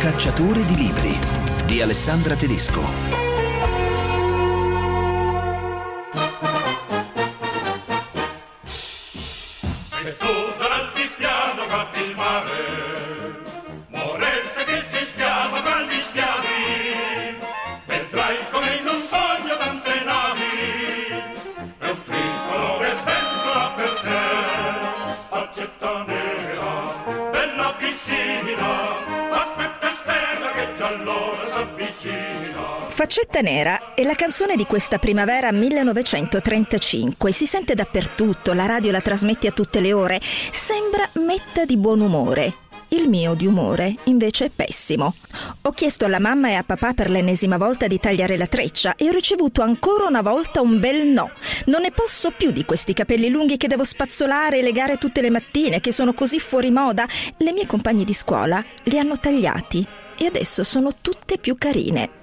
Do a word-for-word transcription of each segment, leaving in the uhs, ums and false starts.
Cacciatore di libri di Alessandra Tedesco. Se tu durante il piano guardi il mare, morente che si schiava tra gli schiavi, vedrai come in un sogno tante navi, e un tricolore sventola per te, faccetta nera, bella piscina, aspetta e spera che già l'ora s'avvicina. Faccetta nera è la canzone di questa primavera millenovecentotrentacinque. Si sente dappertutto, la radio la trasmette a tutte le ore. Sembra metta di buon umore. Il mio di umore invece è pessimo. Ho chiesto alla mamma e a papà per l'ennesima volta di tagliare la treccia e ho ricevuto ancora una volta un bel no. Non ne posso più di questi capelli lunghi che devo spazzolare e legare tutte le mattine, che sono così fuori moda. Le mie compagne di scuola li hanno tagliati e adesso sono tutte più carine.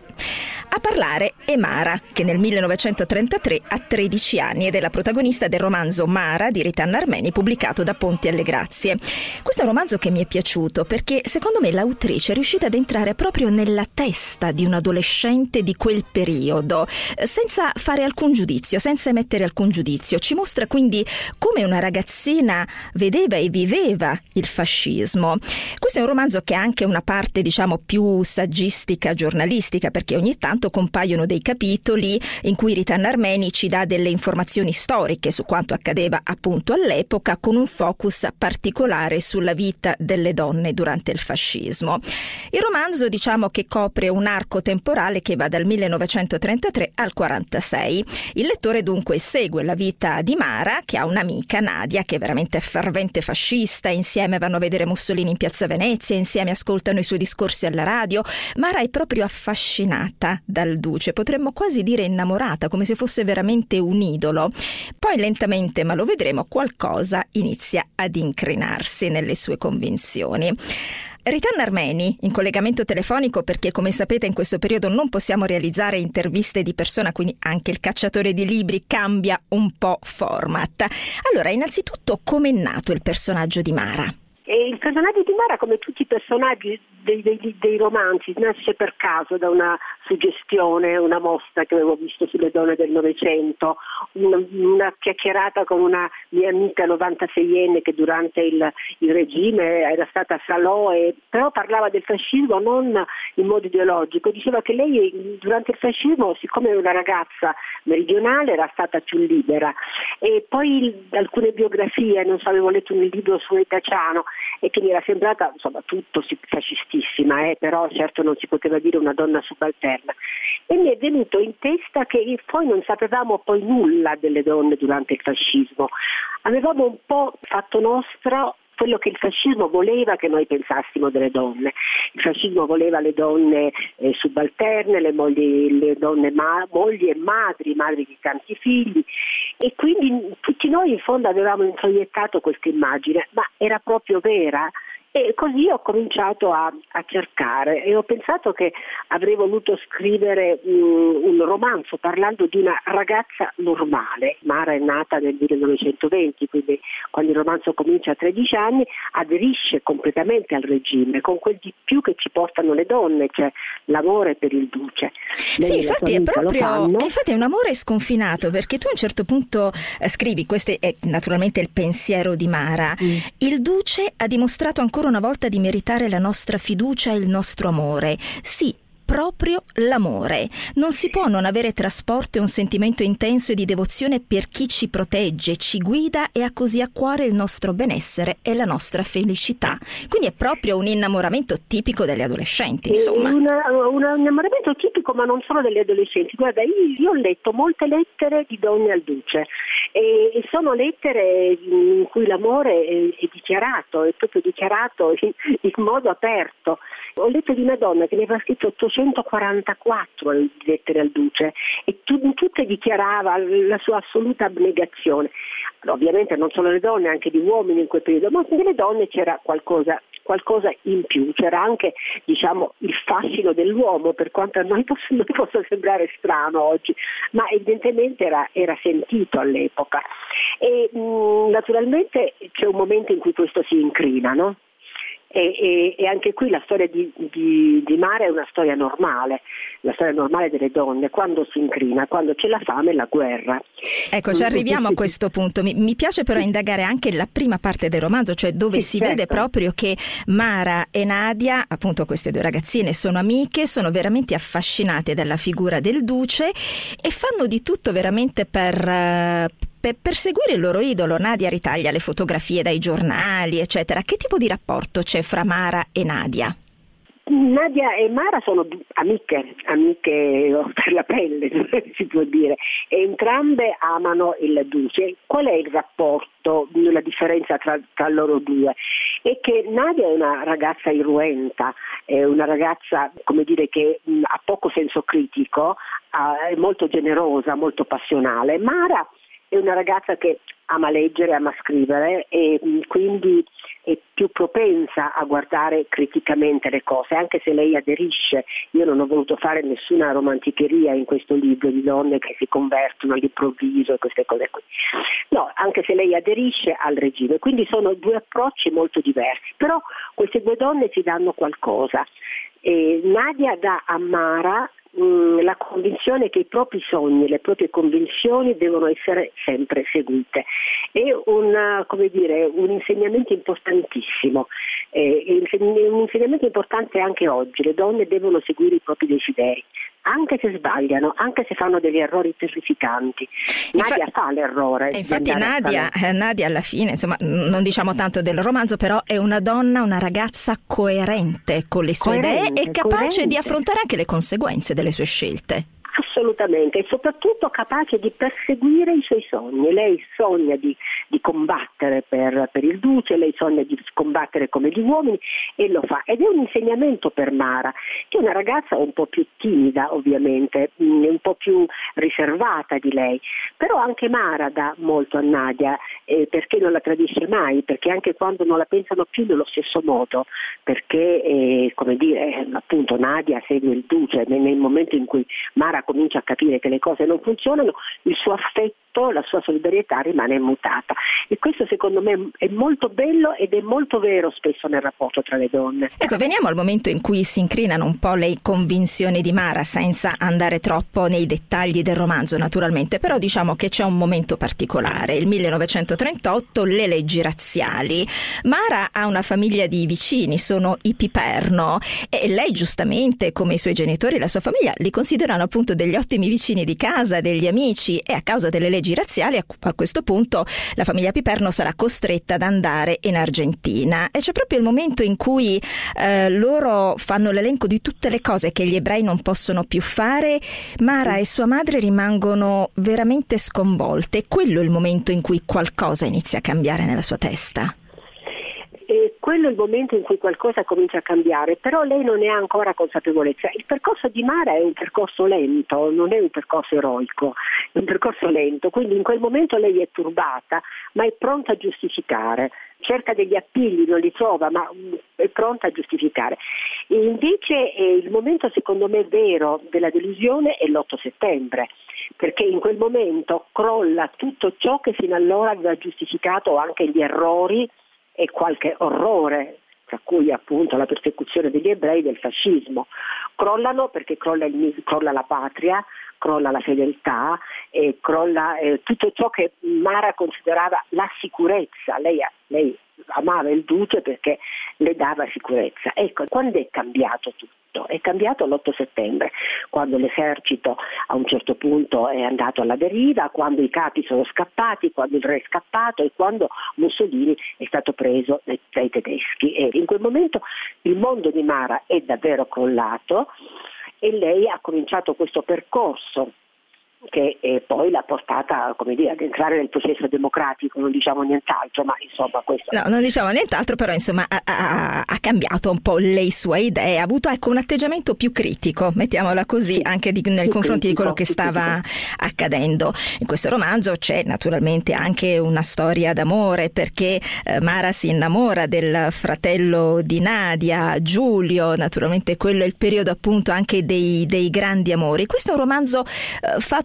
A parlare è Mara, che nel millenovecentotrentatré ha tredici anni ed è la protagonista del romanzo Mara di Ritanna Armeni, pubblicato da Ponti alle Grazie. Questo è un romanzo che mi è piaciuto perché secondo me l'autrice è riuscita ad entrare proprio nella testa di un adolescente di quel periodo, senza fare alcun giudizio, senza emettere alcun giudizio. Ci mostra quindi come una ragazzina vedeva e viveva il fascismo. Questo è un romanzo che ha anche una parte, diciamo, più saggistica, giornalistica, perché ogni tanto compaiono dei capitoli in cui Ritanna Armeni ci dà delle informazioni storiche su quanto accadeva appunto all'epoca, con un focus particolare sulla vita delle donne durante il fascismo. Il romanzo, diciamo, che copre un arco temporale che va dal millenovecentotrentatré al quarantasei. Il lettore dunque segue la vita di Mara, che ha un'amica, Nadia, che è veramente fervente fascista. Insieme vanno a vedere Mussolini in Piazza Venezia, insieme ascoltano i suoi discorsi alla radio. Mara è proprio affascinata dal duce, potremmo quasi dire innamorata, come se fosse veramente un idolo. Poi lentamente, ma lo vedremo, qualcosa inizia ad incrinarsi nelle sue convinzioni. Ritanna Armeni, in collegamento telefonico, perché come sapete in questo periodo non possiamo realizzare interviste di persona, quindi anche il Cacciatore di libri cambia un po' format. Allora, innanzitutto, com'è nato il personaggio di Mara? E il personaggio di Mara, come tutti i personaggi dei, dei, dei romanzi, nasce per caso da una suggestione, una mostra che avevo visto sulle donne del Novecento, una, una chiacchierata con una mia amica novantaseienne che durante il, il regime era stata a Salò, e però parlava del fascismo non in modo ideologico. Diceva che lei durante il fascismo, siccome era una ragazza meridionale, era stata più libera. E poi alcune biografie, non so, avevo letto un libro su Etaciano e che mi era sembrata, insomma, tutto fascistissima, eh, però certo non si poteva dire una donna subalterna. E mi è venuto in testa che poi non sapevamo poi nulla delle donne durante il fascismo. Avevamo un po' fatto nostro quello che il fascismo voleva che noi pensassimo delle donne. Il fascismo voleva le donne eh, subalterne, le, mogli, le donne ma- mogli e madri, madri di tanti figli, e quindi tutti noi in fondo avevamo introiettato questa immagine, ma era proprio vera? E così ho cominciato a, a cercare e ho pensato che avrei voluto scrivere um, un romanzo parlando di una ragazza normale. Mara è nata nel millenovecentoventi, quindi quando il romanzo comincia a tredici anni aderisce completamente al regime, con quel di più che ci portano le donne, cioè l'amore per il duce. Sì, infatti è proprio, infatti è un amore sconfinato, perché tu a un certo punto eh, scrivi, questo è naturalmente il pensiero di Mara, mm. il duce ha dimostrato ancora una volta di meritare la nostra fiducia e il nostro amore. Sì, proprio l'amore. Non si può non avere trasporto e un sentimento intenso e di devozione per chi ci protegge, ci guida e ha così a cuore il nostro benessere e la nostra felicità. Quindi è proprio un innamoramento tipico delle adolescenti, insomma. Una, un innamoramento tipico, ma non solo delle adolescenti. Guarda, io, io ho letto molte lettere di donne al duce e, e sono lettere in cui l'amore è, è dichiarato, è proprio dichiarato in, in modo aperto. Ho letto di una donna che ne aveva scritto ottocentoquarantaquattro lettere al duce e tu, tutte dichiarava la sua assoluta abnegazione. Ovviamente non solo le donne, anche di uomini in quel periodo, ma nelle donne c'era qualcosa, qualcosa in più, c'era anche, diciamo, il fascino dell'uomo, per quanto a noi possa, noi possa sembrare strano oggi, ma evidentemente era, era sentito all'epoca. E mh, naturalmente c'è un momento in cui questo si incrina, no? E, e, e anche qui la storia di, di, di Mara è una storia normale, la storia normale delle donne, quando si incrina, quando c'è la fame e la guerra. Ecco, ci arriviamo a questo punto. Mi, mi piace però indagare anche la prima parte del romanzo, cioè dove sì, si certo. vede proprio che Mara e Nadia, appunto queste due ragazzine, sono amiche, sono veramente affascinate dalla figura del duce e fanno di tutto veramente per... per perseguire il loro idolo. Nadia ritaglia le fotografie dai giornali, eccetera. Che tipo di rapporto c'è fra Mara e Nadia? Nadia e Mara sono amiche, amiche per la pelle, si può dire. E entrambe amano il duce. Qual è il rapporto, la differenza tra, tra loro due? È che Nadia è una ragazza irruenta, è una ragazza, come dire, che ha poco senso critico, è molto generosa, molto passionale. Mara è una ragazza che ama leggere, ama scrivere e quindi è più propensa a guardare criticamente le cose, anche se lei aderisce. Io non ho voluto fare nessuna romanticheria in questo libro di donne che si convertono all'improvviso e queste cose qui. No, anche se lei aderisce al regime. Quindi sono due approcci molto diversi, però queste due donne si danno qualcosa. E Nadia dà a Mara la convinzione che i propri sogni, le proprie convinzioni devono essere sempre seguite. È un, come dire, un insegnamento importantissimo, è un insegnamento importante anche oggi. Le donne devono seguire i propri desideri, anche se sbagliano, anche se fanno degli errori terrificanti. Nadia Infa- fa l'errore. Infatti Nadia, Nadia alla fine, insomma, non diciamo tanto del romanzo, però è una donna, una ragazza coerente con le sue coerente, idee e capace coerente. di affrontare anche le conseguenze delle sue scelte. Assolutamente, e soprattutto capace di perseguire i suoi sogni. Lei sogna di, di combattere per, per il duce, lei sogna di combattere come gli uomini e lo fa. Ed è un insegnamento per Mara, che è una ragazza un po' più timida ovviamente, un po' più riservata di lei. Però anche Mara dà molto a Nadia, eh, perché non la tradisce mai, perché anche quando non la pensano più nello stesso modo, perché eh, come dire, appunto Nadia segue il duce, nel momento in cui Mara comincia a capire che le cose non funzionano, il suo affetto, la sua solidarietà rimane immutata. E questo secondo me è molto bello ed è molto vero spesso nel rapporto tra le donne. Ecco, veniamo al momento in cui si incrinano un po' le convinzioni di Mara, senza andare troppo nei dettagli del romanzo naturalmente, però diciamo che c'è un momento particolare, il millenovecentotrentotto, le leggi razziali. Mara ha una famiglia di vicini, sono i Piperno, e lei giustamente, come i suoi genitori e la sua famiglia, li considerano appunto degli ottimi vicini di casa, degli amici, e a causa delle leggi razziali a questo punto la famiglia Piperno sarà costretta ad andare in Argentina, e c'è proprio il momento in cui eh, loro fanno l'elenco di tutte le cose che gli ebrei non possono più fare. Mara e sua madre rimangono veramente sconvolte. Quello è il momento in cui qualcosa inizia a cambiare nella sua testa. E quello è il momento in cui qualcosa comincia a cambiare, però lei non ne ha ancora consapevolezza. Il percorso di Mara è un percorso lento, non è un percorso eroico, è un percorso lento, quindi in quel momento lei è turbata, ma è pronta a giustificare. Cerca degli appigli, non li trova, ma è pronta a giustificare. E invece eh, il momento secondo me vero della delusione è l'otto settembre, perché in quel momento crolla tutto ciò che fino allora aveva giustificato, anche gli errori e qualche orrore, tra cui appunto la persecuzione degli ebrei, del fascismo. Crollano perché crolla, il, crolla la patria, crolla la fedeltà e crolla eh, tutto ciò che Mara considerava la sicurezza. Lei, lei amava il duce perché le dava sicurezza. Ecco, quando è cambiato tutto? È cambiato l'otto settembre, quando l'esercito a un certo punto è andato alla deriva, quando i capi sono scappati, quando il re è scappato e quando Mussolini è stato preso dai tedeschi. E in quel momento il mondo di Mara è davvero crollato e lei ha cominciato questo percorso che eh, poi l'ha portata, come dire, ad entrare nel processo democratico, non diciamo nient'altro, ma insomma questo... No, non diciamo nient'altro, però insomma ha, ha, ha cambiato un po' le sue idee, ha avuto ecco un atteggiamento più critico, mettiamola così, sì, anche di, nei confronti critico, di quello che stava critico. accadendo. In questo romanzo c'è naturalmente anche una storia d'amore, perché eh, Mara si innamora del fratello di Nadia, Giulio, naturalmente quello è il periodo appunto anche dei, dei grandi amori. Questo è un romanzo eh, fatto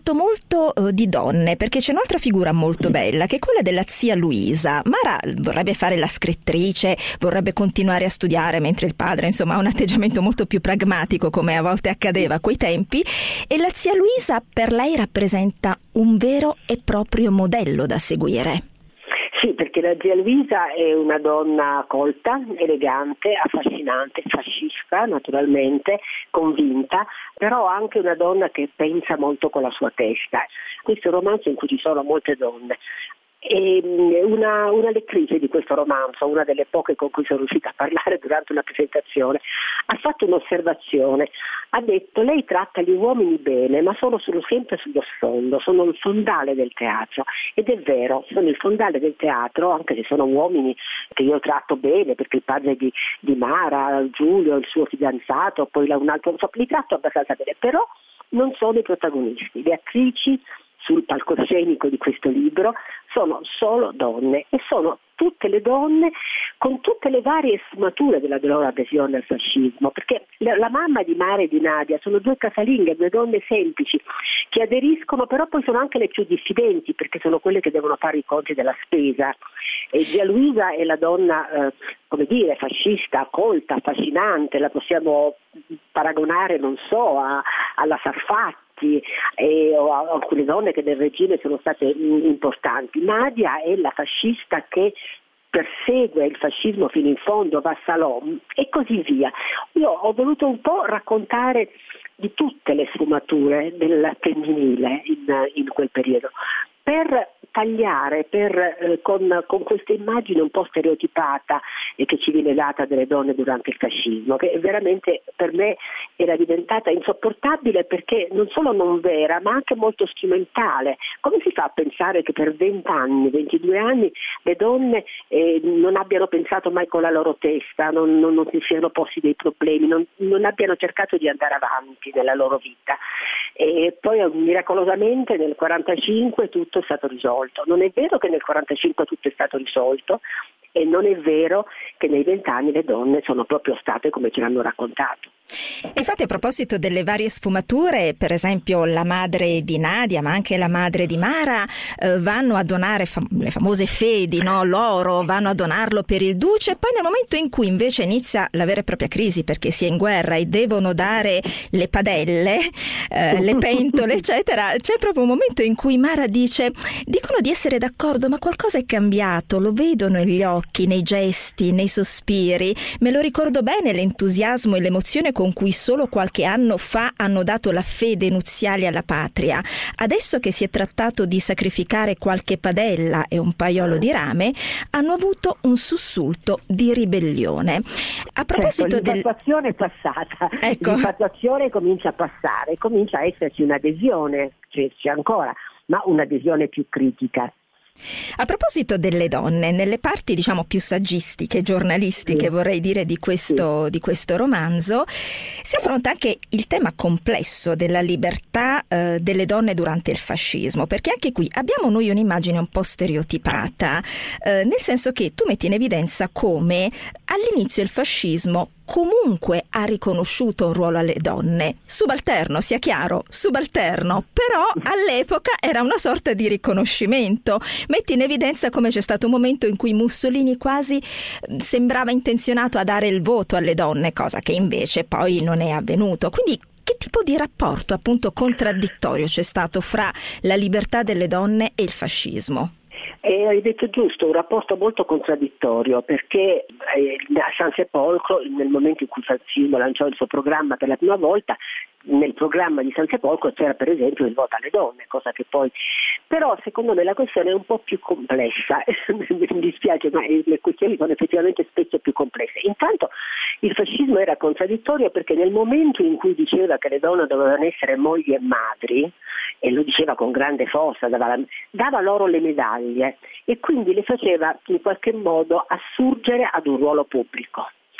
parlato molto uh, di donne, perché c'è un'altra figura molto bella, che è quella della zia Luisa. Mara vorrebbe fare la scrittrice, vorrebbe continuare a studiare, mentre il padre, insomma, ha un atteggiamento molto più pragmatico, come a volte accadeva a quei tempi, e la zia Luisa per lei rappresenta un vero e proprio modello da seguire. Sì, perché la zia Luisa è una donna colta, elegante, affascinante, fascista naturalmente, convinta, però anche una donna che pensa molto con la sua testa. Questo è un romanzo in cui ci sono molte donne. E una, una lettrice di questo romanzo, una delle poche con cui sono riuscita a parlare durante una presentazione, ha fatto un'osservazione. Ha detto: lei tratta gli uomini bene, ma sono solo sempre sullo sfondo, sono il fondale del teatro. Ed è vero, sono il fondale del teatro, anche se sono uomini che io tratto bene, perché il padre di, di Mara, Giulio, il suo fidanzato, poi un altro, insomma, li tratto abbastanza bene, però non sono i protagonisti. Le attrici sul palcoscenico di questo libro sono solo donne, e sono tutte le donne con tutte le varie sfumature della loro adesione al fascismo, perché la, la mamma di Mara e di Nadia sono due casalinghe, due donne semplici che aderiscono, però poi sono anche le più diffidenti, perché sono quelle che devono fare i conti della spesa. E zia Luisa è la donna, eh, come dire, fascista, colta, affascinante, la possiamo paragonare, non so, a, alla Sarfatti, e, o a alcune donne che nel regime sono state importanti. Nadia è la fascista che persegue il fascismo fino in fondo, va a Salò e così via. Io ho voluto un po' raccontare di tutte le sfumature del femminile in, in quel periodo, per tagliare per, eh, con, con questa immagine un po' stereotipata e che ci viene data delle donne durante il fascismo, che veramente per me era diventata insopportabile, perché non solo non vera, ma anche molto strumentale. Come si fa a pensare che per vent'anni, ventidue anni, le donne eh, non abbiano pensato mai con la loro testa, non, non, non si siano posti dei problemi, non, non abbiano cercato di andare avanti nella loro vita? E poi miracolosamente nel quarantacinque tutto è stato risolto. Non è vero che nel quarantacinque tutto è stato risolto, e non è vero che nei vent'anni le donne sono proprio state come ce l'hanno raccontato. Infatti, a proposito delle varie sfumature, per esempio la madre di Nadia, ma anche la madre di Mara, eh, vanno a donare fam- le famose fedi, no? L'oro, vanno a donarlo per il duce, e poi nel momento in cui invece inizia la vera e propria crisi, perché si è in guerra e devono dare le padelle, eh, le pentole, eccetera, c'è proprio un momento in cui Mara dice: dicono di essere d'accordo, ma qualcosa è cambiato, lo vedo negli occhi, nei gesti, nei sospiri, me lo ricordo bene l'entusiasmo e l'emozione con cui solo qualche anno fa hanno dato la fede nuziale alla patria. Adesso che si è trattato di sacrificare qualche padella e un paiolo di rame, hanno avuto un sussulto di ribellione. A proposito certo, l'infatuazione del... è passata, ecco. L'infatuazione comincia a passare, comincia a esserci un'adesione, cioè c'è ancora, ma un'adesione più critica. A proposito delle donne, nelle parti diciamo più saggistiche, giornalistiche, sì. vorrei dire di questo, sì. di questo romanzo, si affronta anche il tema complesso della libertà eh, delle donne durante il fascismo, perché anche qui abbiamo noi un'immagine un po' stereotipata, eh, nel senso che tu metti in evidenza come all'inizio il fascismo comunque ha riconosciuto un ruolo alle donne, subalterno, sia chiaro, subalterno, però all'epoca era una sorta di riconoscimento. Metti in evidenza come c'è stato un momento in cui Mussolini quasi sembrava intenzionato a dare il voto alle donne, cosa che invece poi non è avvenuto. Quindi che tipo di rapporto appunto contraddittorio c'è stato fra la libertà delle donne e il fascismo? E hai detto giusto, un rapporto molto contraddittorio, perché a San Sepolcro, nel momento in cui il fascismo lanciò il suo programma per la prima volta, nel programma di San Sepolcro c'era per esempio il voto alle donne, cosa che poi... Però secondo me la questione è un po' più complessa, mi dispiace, ma le questioni sono effettivamente spesso più complesse. Intanto il fascismo era contraddittorio perché nel momento in cui diceva che le donne dovevano essere mogli e madri, e lo diceva con grande forza, dava, la, dava loro le medaglie e quindi le faceva in qualche modo assurgere ad un ruolo pubblico.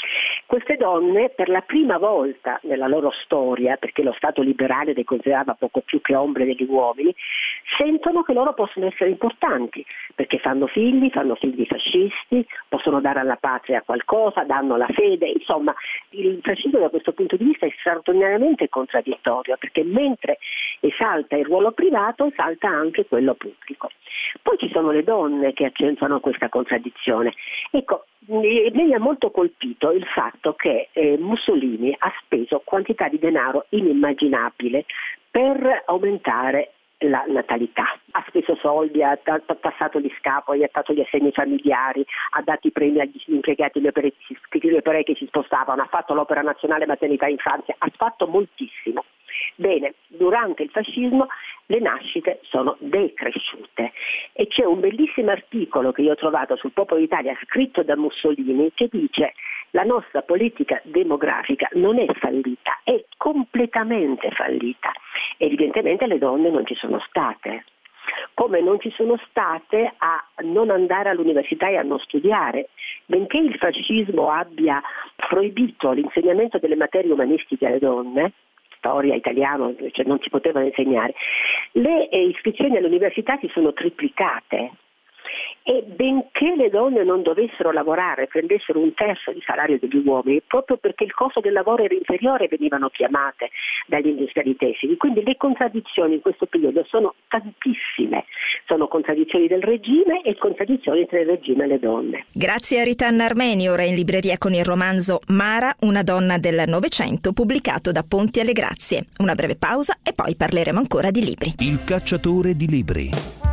Queste donne, per la prima volta nella loro storia, perché lo Stato liberale le considerava poco più che ombre degli uomini, sentono che loro possono essere importanti, perché fanno figli, fanno figli fascisti, possono dare alla patria qualcosa, danno la fede. Insomma, il fascismo da questo punto di vista è straordinariamente contraddittorio, perché mentre esalta il ruolo privato, esalta anche quello pubblico. Poi ci sono le donne che accentuano questa contraddizione. Ecco, me mi ha molto colpito il fatto che eh, Mussolini ha speso quantità di denaro inimmaginabile per aumentare la natalità. Ha speso soldi, ha tassato gli scapoli, ha dato gli assegni familiari, ha dato i premi agli impiegati, gli operai, gli operai che si spostavano, ha fatto l'opera nazionale maternità e infanzia, ha fatto moltissimo. Bene, durante il fascismo le nascite sono decresciute e c'è un bellissimo articolo che io ho trovato sul Popolo d'Italia scritto da Mussolini che dice: la nostra politica demografica non è fallita, è completamente fallita. Evidentemente le donne non ci sono state, come non ci sono state a non andare all'università e a non studiare. Benché il fascismo abbia proibito l'insegnamento delle materie umanistiche alle donne, storia, italiano, cioè non si potevano insegnare, le iscrizioni all'università si sono triplicate. E benché le donne non dovessero lavorare, prendessero un terzo di salario degli uomini, proprio perché il costo del lavoro era inferiore, venivano chiamate dagli industriali tessili. Quindi le contraddizioni in questo periodo sono tantissime, sono contraddizioni del regime e contraddizioni tra il regime e le donne. Grazie a Rita Armeni, ora in libreria con il romanzo Mara, una donna del Novecento, pubblicato da Ponti alle Grazie. Una breve pausa e poi parleremo ancora di libri. Il cacciatore di libri.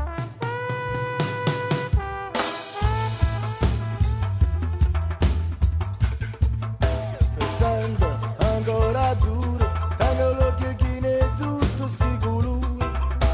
Ancora duro, tanto l'occhio chi ne tutto sti colori,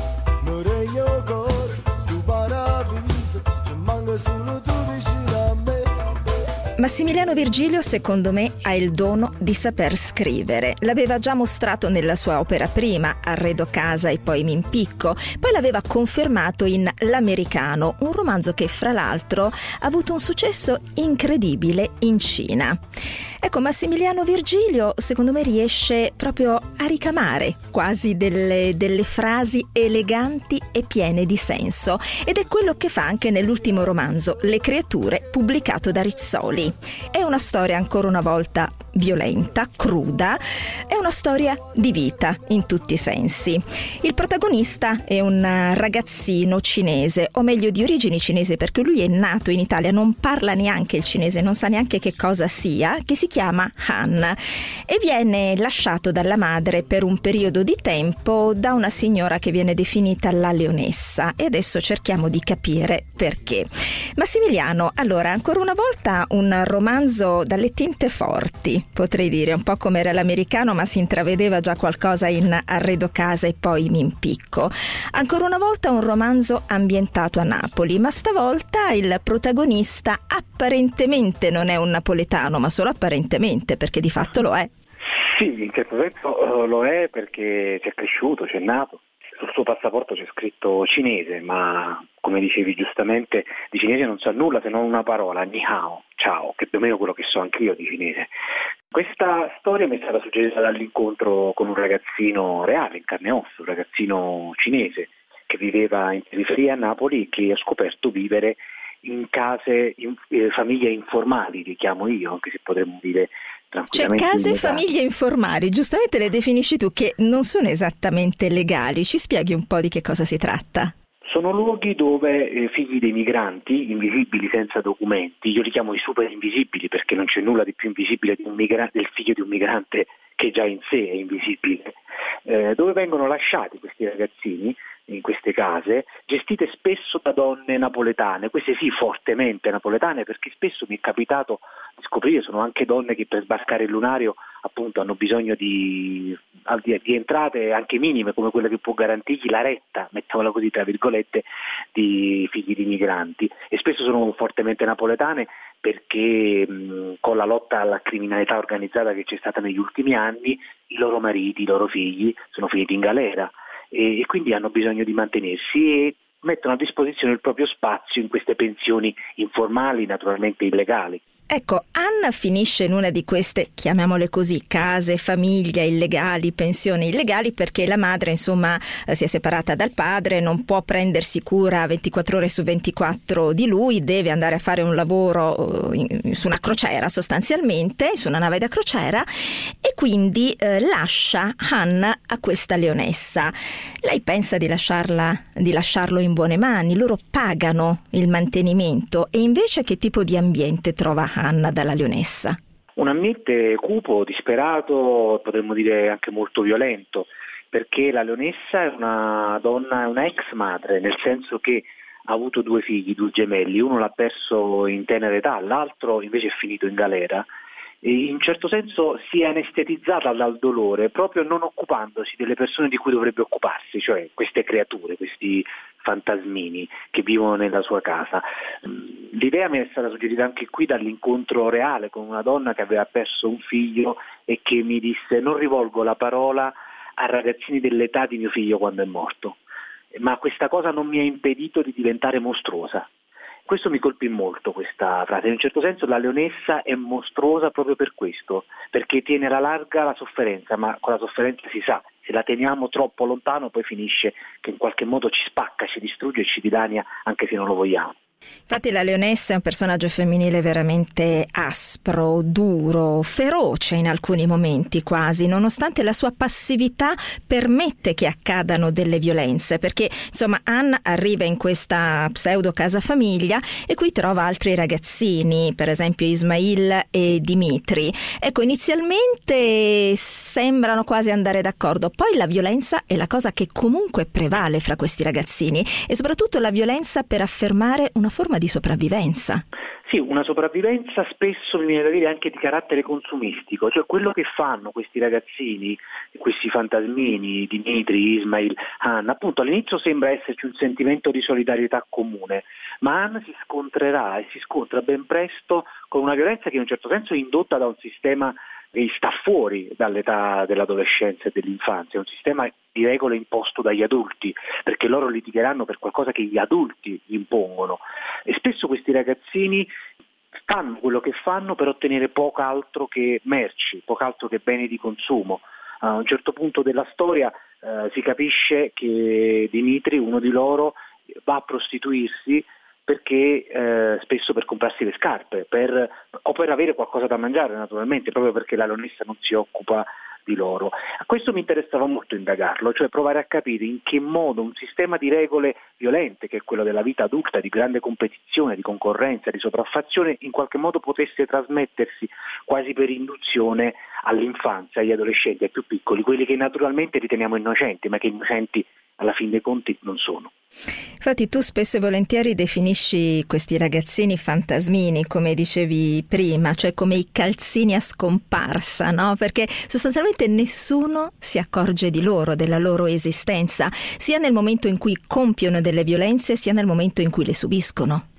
non regno cuore, sto paradiso, ci manca solo tu vicino a me. Massimiliano Virgilio, secondo me, ha il dono di saper scrivere. L'aveva già mostrato nella sua opera prima, Arredo casa e poi mi impicco. Poi l'aveva confermato in L'Americano, un romanzo che, fra l'altro, ha avuto un successo incredibile in Cina. Ecco, Massimiliano Virgilio, secondo me, riesce proprio a ricamare quasi delle, delle frasi eleganti e piene di senso. Ed è quello che fa anche nell'ultimo romanzo, Le creature, pubblicato da Rizzoli. È una storia ancora una volta violenta, cruda, è una storia di vita in tutti i sensi. Il protagonista è un ragazzino cinese, o meglio di origini cinesi, perché lui è nato in Italia, non parla neanche il cinese, non sa neanche che cosa sia, che si chiama Han e viene lasciato dalla madre per un periodo di tempo da una signora che viene definita la leonessa, e adesso cerchiamo di capire perché. Massimiliano, allora, ancora una volta un romanzo dalle tinte forti, potrei dire, un po' come era L'Americano, ma si intravedeva già qualcosa in Arredo casa e poi mi impicco. Ancora una volta un romanzo ambientato a Napoli, ma stavolta il protagonista apparentemente non è un napoletano, ma solo apparentemente, perché di fatto lo è. Sì, in certo senso uh, lo è perché c'è cresciuto, c'è nato. Sul suo passaporto c'è scritto cinese, ma come dicevi giustamente, di cinese non sa nulla se non una parola, ni hao, ciao, che più o meno quello che so anch'io di cinese. Questa storia mi è stata suggerita dall'incontro con un ragazzino reale, in carne e ossa, un ragazzino cinese che viveva in periferia a Napoli e che ho scoperto vivere in case, in eh, famiglie informali, li chiamo io, anche se potremmo dire Cioè case e famiglie informali, giustamente le definisci tu, che non sono esattamente legali. Ci spieghi un po' di che cosa si tratta? Sono luoghi dove eh, figli dei migranti, invisibili senza documenti, io li chiamo i super invisibili perché non c'è nulla di più invisibile di un migra- del figlio di un migrante che già in sé è invisibile, eh, dove vengono lasciati questi ragazzini in queste case, gestite spesso da donne napoletane, queste sì fortemente napoletane, perché spesso mi è capitato di scoprire, sono anche donne che per sbarcare il lunario appunto hanno bisogno di, di, di entrate anche minime, come quella che può garantirgli la retta, mettiamola così tra virgolette, di figli di migranti, e spesso sono fortemente napoletane perché mh, con la lotta alla criminalità organizzata che c'è stata negli ultimi anni, i loro mariti, i loro figli sono finiti in galera e, e quindi hanno bisogno di mantenersi e mettono a disposizione il proprio spazio in queste pensioni informali, naturalmente illegali. Ecco, Anna finisce in una di queste, chiamiamole così, case, famiglia illegali, pensioni illegali, perché la madre, insomma, si è separata dal padre, non può prendersi cura ventiquattro ore su ventiquattro di lui, deve andare a fare un lavoro in, su una crociera sostanzialmente, su una nave da crociera, e quindi eh, lascia Anna a questa leonessa. Lei pensa di lasciarla, di lasciarlo in buone mani, loro pagano il mantenimento, e invece che tipo di ambiente trova Anna dalla leonessa? Un ambiente cupo, disperato, potremmo dire anche molto violento, perché la leonessa è una donna, è una ex madre, nel senso che ha avuto due figli, due gemelli, uno l'ha perso in tenera età, l'altro invece è finito in galera, e in un certo senso si è anestetizzata dal dolore proprio non occupandosi delle persone di cui dovrebbe occuparsi, cioè queste creature, questi fantasmini che vivono nella sua casa. L'idea mi è stata suggerita anche qui dall'incontro reale con una donna che aveva perso un figlio e che mi disse: non rivolgo la parola a ragazzini dell'età di mio figlio quando è morto, ma questa cosa non mi ha impedito di diventare mostruosa. Questo mi colpì molto, questa frase. In un certo senso la leonessa è mostruosa proprio per questo, perché tiene alla larga la sofferenza, ma con la sofferenza si sa, se la teniamo troppo lontano poi finisce che in qualche modo ci spacca, ci distrugge e ci dilania anche se non lo vogliamo. Infatti la leonessa è un personaggio femminile veramente aspro, duro, feroce in alcuni momenti quasi, nonostante la sua passività permette che accadano delle violenze, perché insomma Anna arriva in questa pseudo casa famiglia e qui trova altri ragazzini, per esempio Ismail e Dimitri. Ecco, inizialmente sembrano quasi andare d'accordo, poi la violenza è la cosa che comunque prevale fra questi ragazzini, e soprattutto la violenza per affermare una forma di sopravvivenza. Sì, una sopravvivenza spesso mi viene da dire anche di carattere consumistico, cioè quello che fanno questi ragazzini, questi fantasmini, Dimitri, Ismail, Anna, appunto all'inizio sembra esserci un sentimento di solidarietà comune, ma Anna si scontrerà e si scontra ben presto con una violenza che in un certo senso è indotta da un sistema che sta fuori dall'età dell'adolescenza e dell'infanzia, un sistema di regole imposto dagli adulti, perché loro litigheranno per qualcosa che gli adulti gli impongono, e spesso questi ragazzini fanno quello che fanno per ottenere poco altro che merci, poco altro che beni di consumo. A un certo punto della storia eh, si capisce che Dimitri, uno di loro, va a prostituirsi perché eh, spesso per comprarsi le scarpe per, o per avere qualcosa da mangiare, naturalmente, proprio perché la leonessa non si occupa di loro. A questo mi interessava molto indagarlo, cioè provare a capire in che modo un sistema di regole violente, che è quello della vita adulta, di grande competizione, di concorrenza, di sopraffazione, in qualche modo potesse trasmettersi quasi per induzione all'infanzia, agli adolescenti, ai più piccoli, quelli che naturalmente riteniamo innocenti, ma che innocenti alla fin dei conti non sono. Infatti tu spesso e volentieri definisci questi ragazzini fantasmini, come dicevi prima, cioè come i calzini a scomparsa, no? Perché sostanzialmente nessuno si accorge di loro, della loro esistenza, sia nel momento in cui compiono delle violenze, sia nel momento in cui le subiscono.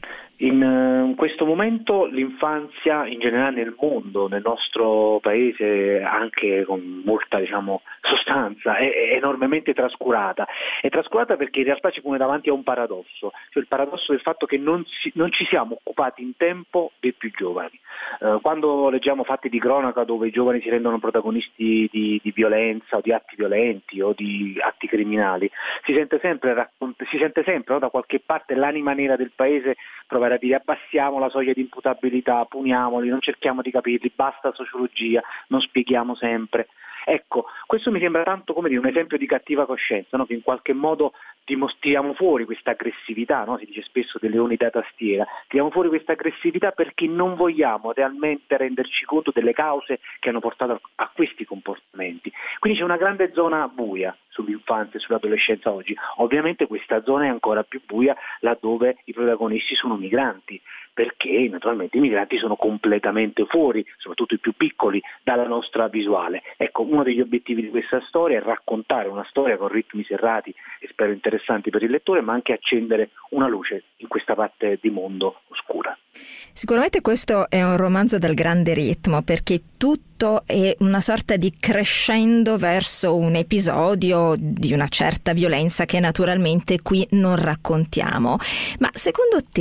In questo momento l'infanzia in generale nel mondo, nel nostro paese anche con molta diciamo sostanza, è, è enormemente trascurata. È trascurata perché in realtà ci pone davanti a un paradosso, cioè il paradosso del fatto che non, si, non ci siamo occupati in tempo dei più giovani. Eh, quando leggiamo fatti di cronaca dove i giovani si rendono protagonisti di, di violenza o di atti violenti o di atti criminali, si sente sempre, raccont- si sente sempre no, da qualche parte l'anima nera del paese provare a dire abbassiamo la soglia di imputabilità, puniamoli, non cerchiamo di capirli, basta sociologia, non spieghiamo sempre. Ecco, questo mi sembra tanto come dire un esempio di cattiva coscienza, no? Che in qualche modo dimostriamo fuori questa aggressività, no? Si dice spesso dei leoni da tastiera, tiriamo fuori questa aggressività perché non vogliamo realmente renderci conto delle cause che hanno portato a questi comportamenti. Quindi c'è una grande zona buia sull'infanzia e sull'adolescenza oggi. Ovviamente questa zona è ancora più buia laddove i protagonisti sono migranti, perché naturalmente i migranti sono completamente fuori, soprattutto i più piccoli, dalla nostra visuale. Ecco, uno degli obiettivi di questa storia è raccontare una storia con ritmi serrati e spero interessanti per il lettore, ma anche accendere una luce in questa parte di mondo oscura. Sicuramente questo è un romanzo dal grande ritmo, perché tutto è una sorta di crescendo verso un episodio di una certa violenza che naturalmente qui non raccontiamo. Ma secondo te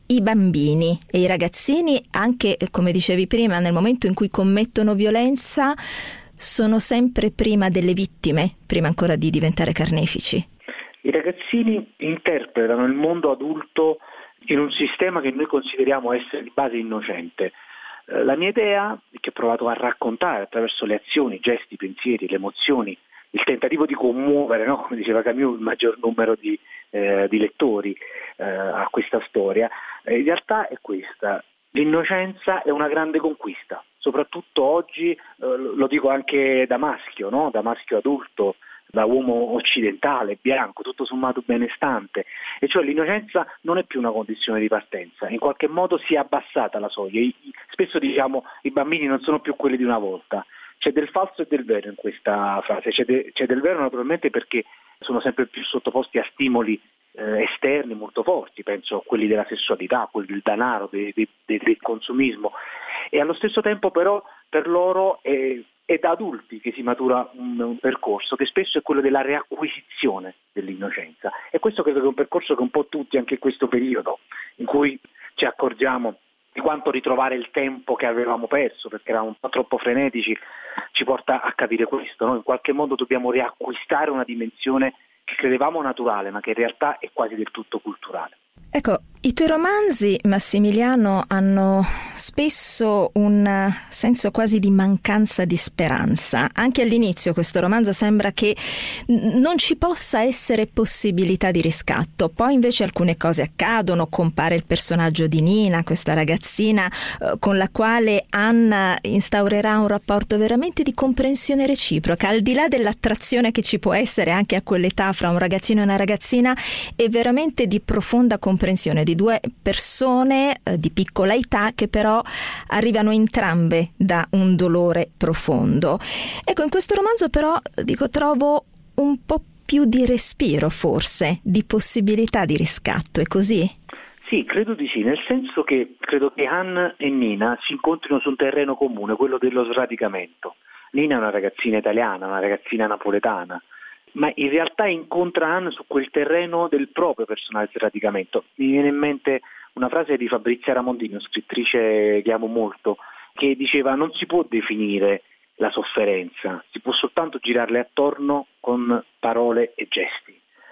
i bambini e i ragazzini, anche come dicevi prima, nel momento in cui commettono violenza, sono sempre prima delle vittime, prima ancora di diventare carnefici. I ragazzini interpretano il mondo adulto in un sistema che noi consideriamo essere di base innocente. Eh, la mia idea, che ho provato a raccontare attraverso le azioni, i gesti, i pensieri, le emozioni, il tentativo di commuovere, no? Come diceva Camus, il maggior numero di, eh, di lettori eh, a questa storia, eh, in realtà è questa: l'innocenza è una grande conquista, soprattutto oggi, eh, lo dico anche da maschio, no? Da maschio adulto, da uomo occidentale, bianco, tutto sommato benestante, e cioè l'innocenza non è più una condizione di partenza, in qualche modo si è abbassata la soglia. Spesso diciamo i bambini non sono più quelli di una volta. C'è del falso e del vero in questa frase, c'è, de, c'è del vero naturalmente perché sono sempre più sottoposti a stimoli eh, esterni molto forti, penso a quelli della sessualità, quelli del denaro, de, de, de, del consumismo, e allo stesso tempo però per loro è, è da adulti che si matura un, un percorso che spesso è quello della riacquisizione dell'innocenza, e questo credo che è un percorso che un po' tutti anche in questo periodo in cui ci accorgiamo di quanto ritrovare il tempo che avevamo perso perché eravamo un po' troppo frenetici ci porta a capire questo, no? In qualche modo dobbiamo riacquistare una dimensione che credevamo naturale ma che in realtà è quasi del tutto culturale. Ecco, i tuoi romanzi, Massimiliano, hanno spesso un senso quasi di mancanza di speranza. Anche all'inizio questo romanzo sembra che non ci possa essere possibilità di riscatto, poi invece alcune cose accadono, compare il personaggio di Nina, questa ragazzina eh, con la quale Anna instaurerà un rapporto veramente di comprensione reciproca, al di là dell'attrazione che ci può essere anche a quell'età fra un ragazzino e una ragazzina, è veramente di profonda comprensione di due persone eh, di piccola età che però arrivano entrambe da un dolore profondo. Ecco, in questo romanzo però dico trovo un po' più di respiro, forse, di possibilità di riscatto, è così? Sì, credo di sì, nel senso che credo che Anna e Nina si incontrino su un terreno comune, quello dello sradicamento. Nina è una ragazzina italiana, una ragazzina napoletana, ma in realtà incontra Anne su quel terreno del proprio personale sradicamento. Mi viene in mente una frase di Fabrizia Ramondini, una scrittrice che amo molto, che diceva: non si può definire la sofferenza, si può soltanto girarle attorno con parole e gesti.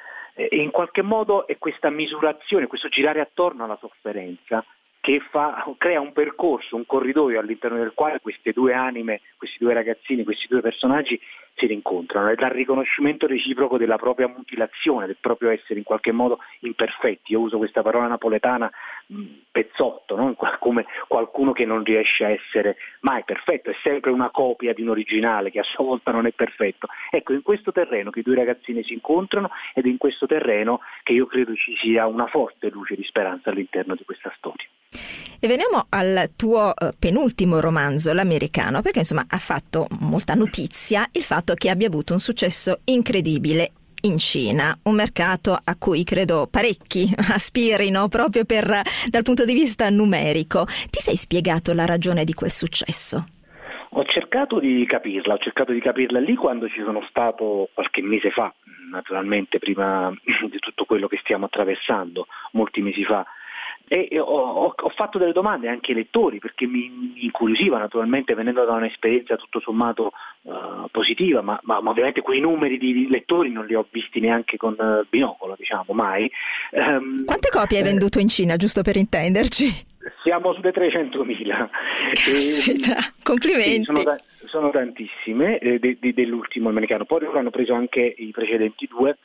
E in qualche modo è questa misurazione, questo girare attorno alla sofferenza che fa, crea un percorso, un corridoio all'interno del quale queste due anime, questi due ragazzini, questi due personaggi si rincontrano, e dal riconoscimento reciproco della propria mutilazione, del proprio essere in qualche modo imperfetti. Io uso questa parola napoletana mh, pezzotto, no? Come qualcuno che non riesce a essere mai perfetto, è sempre una copia di un originale che a sua volta non è perfetto. Ecco, in questo terreno che i due ragazzini si incontrano, ed è in questo terreno che io credo ci sia una forte luce di speranza all'interno di questa storia. E veniamo al tuo penultimo romanzo, L'Americano, perché insomma ha fatto molta notizia il fatto che abbia avuto un successo incredibile in Cina, un mercato a cui credo parecchi aspirino proprio per, dal punto di vista numerico. Ti sei spiegato la ragione di quel successo? Ho cercato di capirla, ho cercato di capirla lì quando ci sono stato qualche mese fa, naturalmente prima di tutto quello che stiamo attraversando, molti mesi fa. E ho, ho, ho fatto delle domande anche ai lettori, perché mi, mi incuriosiva, naturalmente venendo da un'esperienza tutto sommato uh, positiva, ma, ma, ma ovviamente quei numeri di lettori non li ho visti neanche con uh, binocolo, diciamo, mai. Um, Quante copie hai eh, venduto in Cina, giusto per intenderci? Siamo sulle trecentomila. Caspita, complimenti. Sì, sono, sono tantissime eh, de, de, dell'ultimo Americano, poi loro hanno preso anche i precedenti due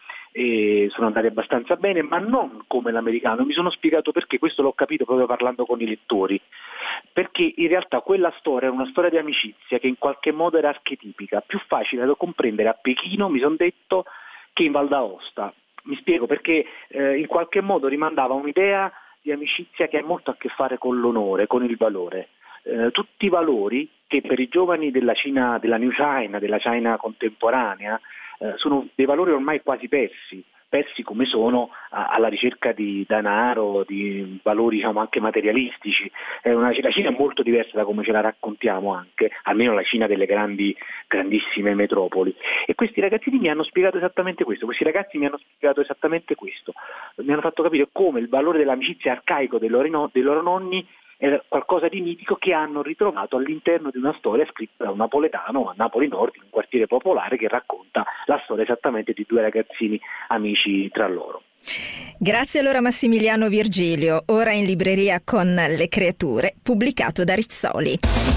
e sono andati abbastanza bene, ma non come L'Americano. Mi sono spiegato perché, questo l'ho capito proprio parlando con i lettori, perché in realtà quella storia è una storia di amicizia che in qualche modo era archetipica, più facile da comprendere a Pechino, mi sono detto, che in Val d'Aosta. Mi spiego, perché eh, in qualche modo rimandava un'idea di amicizia che ha molto a che fare con l'onore, con il valore. Eh, tutti i valori che per i giovani della Cina, della New China, della China contemporanea, eh, sono dei valori ormai quasi persi, dispersi come sono a, alla ricerca di denaro, di valori diciamo anche materialistici. È una, la Cina è molto diversa da come ce la raccontiamo anche, almeno la Cina delle grandi, grandissime metropoli. E questi ragazzini mi hanno spiegato esattamente questo, questi ragazzi mi hanno spiegato esattamente questo, mi hanno fatto capire come il valore dell'amicizia arcaico dei loro, dei loro nonni è qualcosa di mitico che hanno ritrovato all'interno di una storia scritta da un napoletano a Napoli Nord, in un quartiere popolare, che racconta la storia esattamente di due ragazzini amici tra loro. Grazie allora Massimiliano Virgilio, ora in libreria con Le creature, pubblicato da Rizzoli.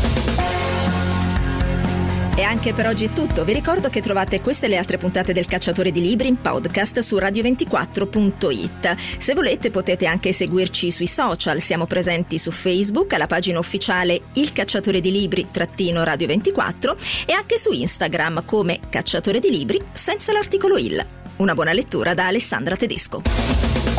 E anche per oggi è tutto. Vi ricordo che trovate queste e le altre puntate del Cacciatore di Libri in podcast su radio ventiquattro punto it. Se volete potete anche seguirci sui social, siamo presenti su Facebook alla pagina ufficiale Il Cacciatore di Libri trattino Radio ventiquattro e anche su Instagram come Cacciatore di Libri senza l'articolo il. Una buona lettura da Alessandra Tedesco.